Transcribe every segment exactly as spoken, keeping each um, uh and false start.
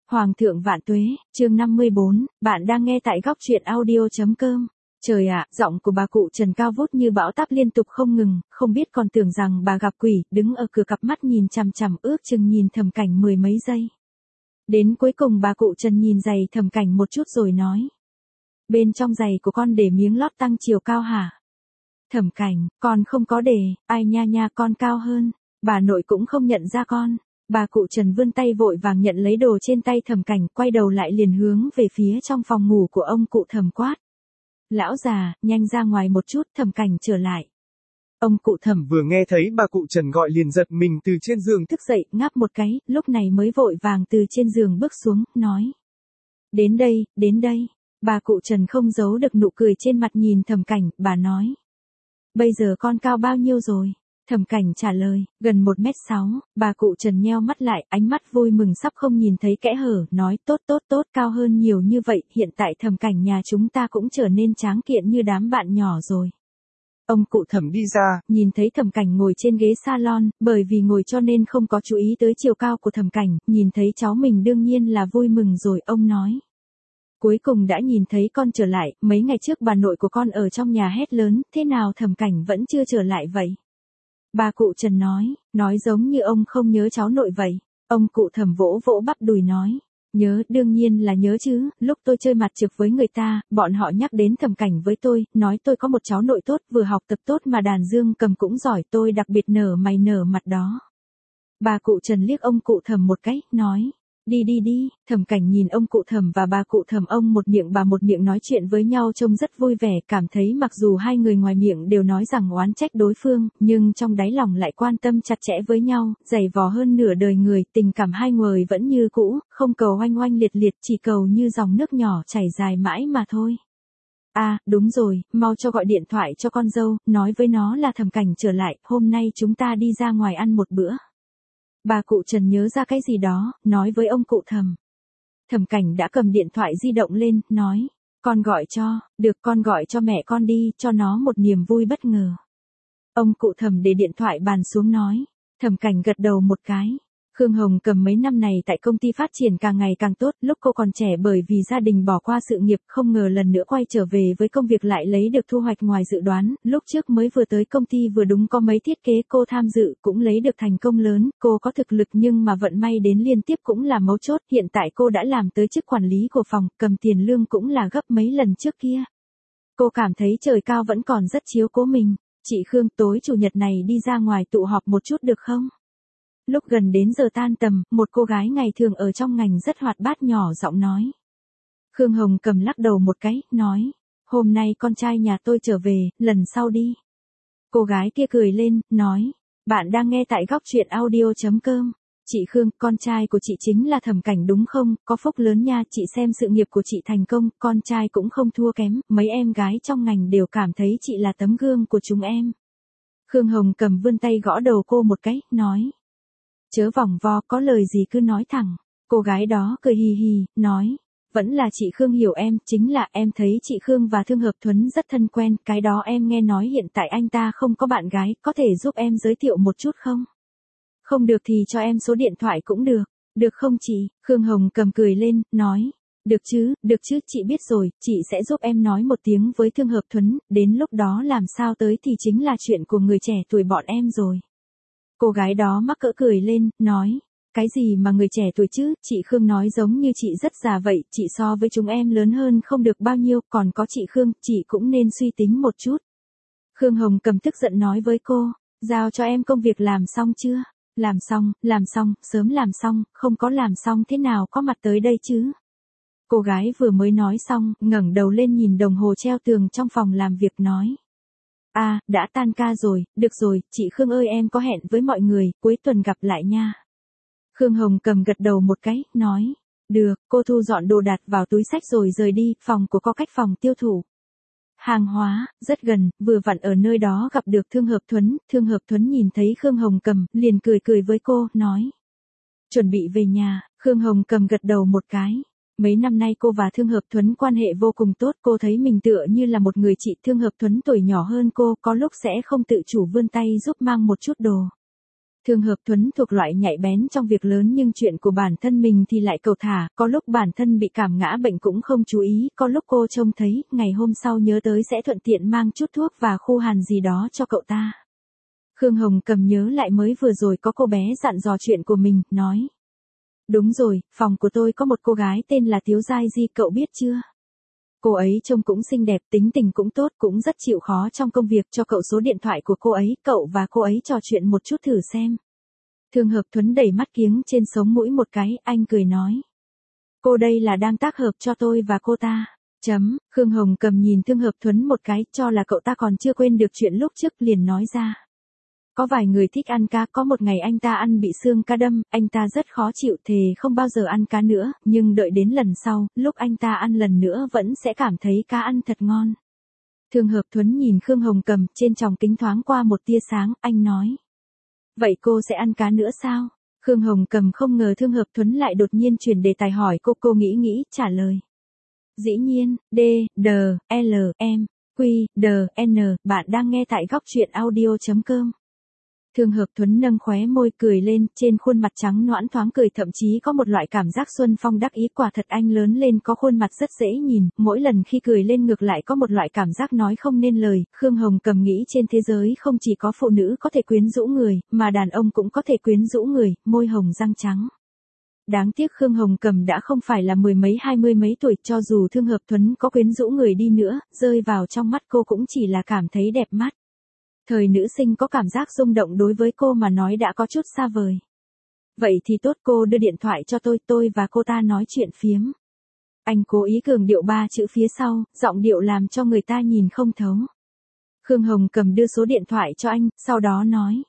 Hoàng thượng vạn tuế, chương năm mươi bốn, bạn đang nghe tại góc truyện audio.com. Trời ạ, giọng của bà cụ Trần cao vút như bão táp liên tục không ngừng, không biết còn tưởng rằng bà gặp quỷ, đứng ở cửa cặp mắt nhìn chằm chằm ước chừng nhìn Thẩm Cảnh mười mấy giây. Đến cuối cùng bà cụ Trần nhìn giày Thẩm Cảnh một chút rồi nói. Bên trong giày của con để miếng lót tăng chiều cao hả? Thẩm Cảnh, con không có để, ai nha nha con cao hơn, bà nội cũng không nhận ra con. Bà cụ Trần vươn tay vội vàng nhận lấy đồ trên tay Thẩm Cảnh, quay đầu lại liền hướng về phía trong phòng ngủ của ông cụ Thẩm quát. Lão già, nhanh ra ngoài một chút, Thẩm Cảnh trở lại. Ông cụ Thẩm vừa nghe thấy bà cụ Trần gọi liền giật mình từ trên giường thức dậy, ngáp một cái, lúc này mới vội vàng từ trên giường bước xuống, nói. Đến đây, đến đây. Bà cụ Trần không giấu được nụ cười trên mặt nhìn Thẩm Cảnh, bà nói. Bây giờ con cao bao nhiêu rồi? Thẩm Cảnh trả lời, gần một mét sáu, bà cụ Trần nheo mắt lại, ánh mắt vui mừng sắp không nhìn thấy kẽ hở, nói tốt tốt tốt cao hơn nhiều như vậy, hiện tại Thẩm Cảnh nhà chúng ta cũng trở nên tráng kiện như đám bạn nhỏ rồi. Ông cụ Thẩm đi ra, nhìn thấy Thẩm Cảnh ngồi trên ghế salon, bởi vì ngồi cho nên không có chú ý tới chiều cao của Thẩm Cảnh, nhìn thấy cháu mình đương nhiên là vui mừng rồi, ông nói. Cuối cùng đã nhìn thấy con trở lại, mấy ngày trước bà nội của con ở trong nhà hét lớn, thế nào Thẩm Cảnh vẫn chưa trở lại vậy? Bà cụ Trần nói, nói giống như ông không nhớ cháu nội vậy. Ông cụ Thẩm vỗ vỗ bắp đùi nói, nhớ, đương nhiên là nhớ chứ, lúc tôi chơi mặt trược với người ta, bọn họ nhắc đến Thẩm Cảnh với tôi, nói tôi có một cháu nội tốt, vừa học tập tốt mà đàn dương cầm cũng giỏi, tôi đặc biệt nở mày nở mặt đó. Bà cụ Trần liếc ông cụ Thẩm một cái, nói. Đi đi đi, Thẩm Cảnh nhìn ông cụ Thẩm và bà cụ Thẩm, ông một miệng bà một miệng nói chuyện với nhau trông rất vui vẻ, cảm thấy mặc dù hai người ngoài miệng đều nói rằng oán trách đối phương, nhưng trong đáy lòng lại quan tâm chặt chẽ với nhau, dày vò hơn nửa đời người, tình cảm hai người vẫn như cũ, không cầu oanh oanh liệt liệt, chỉ cầu như dòng nước nhỏ chảy dài mãi mà thôi. À, đúng rồi, mau cho gọi điện thoại cho con dâu, nói với nó là Thẩm Cảnh trở lại, hôm nay chúng ta đi ra ngoài ăn một bữa. Bà cụ Trần nhớ ra cái gì đó, nói với ông cụ Thẩm. Thẩm Cảnh đã cầm điện thoại di động lên, nói, con gọi cho, được con gọi cho mẹ con đi, cho nó một niềm vui bất ngờ. Ông cụ Thẩm để điện thoại bàn xuống nói, Thẩm Cảnh gật đầu một cái. Khương Hồng Cầm mấy năm này tại công ty phát triển càng ngày càng tốt, lúc cô còn trẻ bởi vì gia đình bỏ qua sự nghiệp, không ngờ lần nữa quay trở về với công việc lại lấy được thu hoạch ngoài dự đoán, lúc trước mới vừa tới công ty vừa đúng có mấy thiết kế cô tham dự, cũng lấy được thành công lớn, cô có thực lực nhưng mà vận may đến liên tiếp cũng là mấu chốt, hiện tại cô đã làm tới chức quản lý của phòng, cầm tiền lương cũng là gấp mấy lần trước kia. Cô cảm thấy trời cao vẫn còn rất chiếu cố mình, chị Khương tối chủ nhật này đi ra ngoài tụ họp một chút được không? Lúc gần đến giờ tan tầm, một cô gái ngày thường ở trong ngành rất hoạt bát nhỏ giọng nói. Khương Hồng Cầm lắc đầu một cái, nói, hôm nay con trai nhà tôi trở về, lần sau đi. Cô gái kia cười lên, nói, bạn đang nghe tại góc truyện audio.com. Chị Khương, con trai của chị chính là Thẩm Cảnh đúng không, có phúc lớn nha, chị xem sự nghiệp của chị thành công, con trai cũng không thua kém, mấy em gái trong ngành đều cảm thấy chị là tấm gương của chúng em. Khương Hồng Cầm vươn tay gõ đầu cô một cái, nói. Chớ vòng vo, có lời gì cứ nói thẳng. Cô gái đó cười hì hì, nói. Vẫn là chị Khương hiểu em, chính là em thấy chị Khương và Thương Hợp Thuấn rất thân quen, cái đó em nghe nói hiện tại anh ta không có bạn gái, có thể giúp em giới thiệu một chút không? Không được thì cho em số điện thoại cũng được. Được không chị? Khương Hồng Cầm cười lên, nói. Được chứ, được chứ, chị biết rồi, chị sẽ giúp em nói một tiếng với Thương Hợp Thuấn, đến lúc đó làm sao tới thì chính là chuyện của người trẻ tuổi bọn em rồi. Cô gái đó mắc cỡ cười lên, nói, cái gì mà người trẻ tuổi chứ, chị Khương nói giống như chị rất già vậy, chị so với chúng em lớn hơn không được bao nhiêu, còn có chị Khương, chị cũng nên suy tính một chút. Khương Hồng Cầm tức giận nói với cô, giao cho em công việc làm xong chưa? Làm xong, làm xong, sớm làm xong, không có làm xong thế nào có mặt tới đây chứ? Cô gái vừa mới nói xong, ngẩng đầu lên nhìn đồng hồ treo tường trong phòng làm việc nói. À, đã tan ca rồi, được rồi, chị Khương ơi em có hẹn với mọi người, cuối tuần gặp lại nha. Khương Hồng Cầm gật đầu một cái, nói, được, cô thu dọn đồ đạc vào túi xách rồi rời đi, phòng của có cách phòng tiêu thụ. Hàng hóa, rất gần, vừa vặn ở nơi đó gặp được Thương Hợp Thuấn, Thương Hợp Thuấn nhìn thấy Khương Hồng Cầm, liền cười cười với cô, nói. Chuẩn bị về nhà, Khương Hồng Cầm gật đầu một cái. Mấy năm nay cô và Thương Hợp Thuấn quan hệ vô cùng tốt, cô thấy mình tựa như là một người chị. Thương Hợp Thuấn tuổi nhỏ hơn cô, có lúc sẽ không tự chủ vươn tay giúp mang một chút đồ. Thương Hợp Thuấn thuộc loại nhạy bén trong việc lớn nhưng chuyện của bản thân mình thì lại cầu thả, có lúc bản thân bị cảm ngã bệnh cũng không chú ý, có lúc cô trông thấy, ngày hôm sau nhớ tới sẽ thuận tiện mang chút thuốc và khu hàn gì đó cho cậu ta. Khương Hồng Cầm nhớ lại mới vừa rồi có cô bé dặn dò chuyện của mình, nói. Đúng rồi, phòng của tôi có một cô gái tên là Tiếu Giai Di, cậu biết chưa? Cô ấy trông cũng xinh đẹp, tính tình cũng tốt, cũng rất chịu khó trong công việc, cho cậu số điện thoại của cô ấy, cậu và cô ấy trò chuyện một chút thử xem. Thương Hợp Thuấn đẩy mắt kiếng trên sống mũi một cái, anh cười nói. Cô đây là đang tác hợp cho tôi và cô ta. Chấm, Khương Hồng Cầm nhìn Thương Hợp Thuấn một cái, cho là cậu ta còn chưa quên được chuyện lúc trước, liền nói ra. Có vài người thích ăn cá, có một ngày anh ta ăn bị xương cá đâm, anh ta rất khó chịu, thề không bao giờ ăn cá nữa, nhưng đợi đến lần sau, lúc anh ta ăn lần nữa vẫn sẽ cảm thấy cá ăn thật ngon. Thương Hợp Thuấn nhìn Khương Hồng Cầm, trên tròng kính thoáng qua một tia sáng, anh nói. Vậy cô sẽ ăn cá nữa sao? Khương Hồng Cầm không ngờ Thương Hợp Thuấn lại đột nhiên chuyển đề tài hỏi cô, cô nghĩ nghĩ, trả lời. Dĩ nhiên, D, D, L, M, Q, D, N, bạn đang nghe tại góc truyện audio chấm com. Thương Hợp Thuấn nâng khóe môi cười lên, trên khuôn mặt trắng nõn thoáng cười, thậm chí có một loại cảm giác xuân phong đắc ý, quả thật anh lớn lên có khuôn mặt rất dễ nhìn, mỗi lần khi cười lên ngược lại có một loại cảm giác nói không nên lời. Khương Hồng Cầm nghĩ trên thế giới không chỉ có phụ nữ có thể quyến rũ người, mà đàn ông cũng có thể quyến rũ người, môi hồng răng trắng. Đáng tiếc Khương Hồng Cầm đã không phải là mười mấy hai mươi mấy tuổi, cho dù Thương Hợp Thuấn có quyến rũ người đi nữa, rơi vào trong mắt cô cũng chỉ là cảm thấy đẹp mắt. Thời nữ sinh có cảm giác rung động đối với cô mà nói đã có chút xa vời. Vậy thì tốt, cô đưa điện thoại cho tôi, tôi và cô ta nói chuyện phiếm. Anh cố ý cường điệu ba chữ phía sau, giọng điệu làm cho người ta nhìn không thấu. Khương Hồng Cầm đưa số điện thoại cho anh, sau đó nói.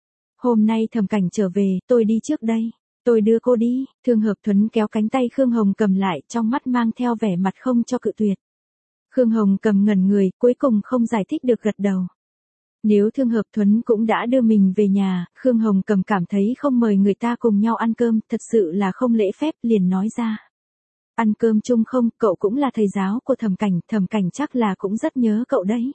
Hôm nay Thẩm Cảnh trở về, tôi đi trước đây. Tôi đưa cô đi. Thương Hợp Thuấn kéo cánh tay Khương Hồng Cầm lại, trong mắt mang theo vẻ mặt không cho cự tuyệt. Khương Hồng Cầm ngẩn người, cuối cùng không giải thích được, gật đầu. Nếu Thương Hợp Thuấn cũng đã đưa mình về nhà, Khương Hồng Cầm cảm thấy không mời người ta cùng nhau ăn cơm, thật sự là không lễ phép, liền nói ra. Ăn cơm chung không, cậu cũng là thầy giáo của Thẩm Cảnh, Thẩm Cảnh chắc là cũng rất nhớ cậu đấy.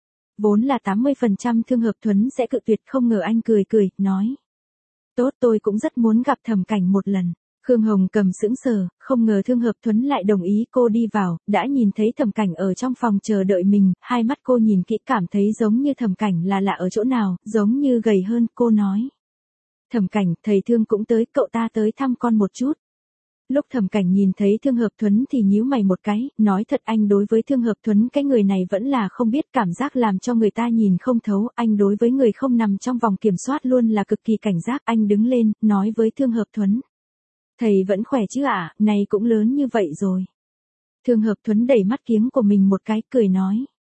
Vốn là tám mươi phần trăm Thương Hợp Thuấn sẽ cự tuyệt, không ngờ anh cười cười, nói. Tốt, tôi cũng rất muốn gặp Thẩm Cảnh một lần. Khương Hồng Cầm sững sờ, không ngờ Thương Hợp Thuấn lại đồng ý. Cô đi vào, đã nhìn thấy Thẩm Cảnh ở trong phòng chờ đợi mình, hai mắt cô nhìn kỹ cảm thấy giống như Thẩm Cảnh là lạ ở chỗ nào, giống như gầy hơn, cô nói. Thẩm Cảnh, thầy Thương cũng tới, cậu ta tới thăm con một chút. Lúc Thẩm Cảnh nhìn thấy Thương Hợp Thuấn thì nhíu mày một cái, nói thật anh đối với Thương Hợp Thuấn cái người này vẫn là không biết, cảm giác làm cho người ta nhìn không thấu, anh đối với người không nằm trong vòng kiểm soát luôn là cực kỳ cảnh giác. Anh đứng lên, nói với Thương Hợp Thuấn. Thầy vẫn khỏe chứ ạ, à, này cũng lớn như vậy rồi. Thương Hợp Thuấn đẩy mắt kiếng của mình một cái, cười nói.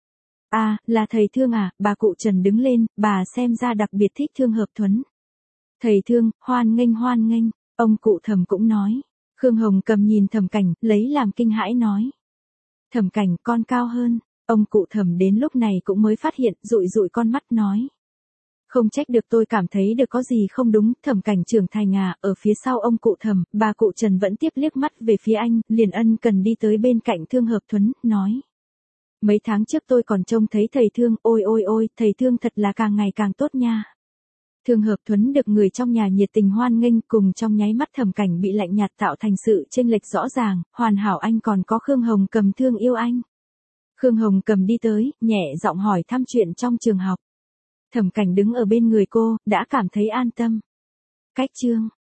À, là thầy Thương à, bà cụ Trần đứng lên, bà xem ra đặc biệt thích Thương Hợp Thuấn. Thầy Thương, hoan nghênh hoan nghênh, ông cụ Thẩm cũng nói. Khương Hồng Cầm nhìn Thẩm Cảnh, lấy làm kinh hãi nói. Thẩm Cảnh, con cao hơn. Ông cụ Thẩm đến lúc này cũng mới phát hiện, dụi dụi con mắt nói. Không trách được, tôi cảm thấy được có gì không đúng. Thẩm Cảnh trưởng thành à, ở phía sau ông cụ Thẩm, bà cụ Trần vẫn tiếp liếc mắt về phía anh, liền ân cần đi tới bên cạnh Thương Hợp Thuấn, nói. Mấy tháng trước tôi còn trông thấy thầy Thương, ôi ôi ôi, thầy Thương thật là càng ngày càng tốt nha. Thương Hợp Thuấn được người trong nhà nhiệt tình hoan nghênh, cùng trong nháy mắt Thẩm Cảnh bị lạnh nhạt tạo thành sự chênh lệch rõ ràng, hoàn hảo. Anh còn có Khương Hồng Cầm thương yêu anh. Khương Hồng Cầm đi tới, nhẹ giọng hỏi thăm chuyện trong trường học. Thẩm Cảnh đứng ở bên người cô, đã cảm thấy an tâm. Cách chương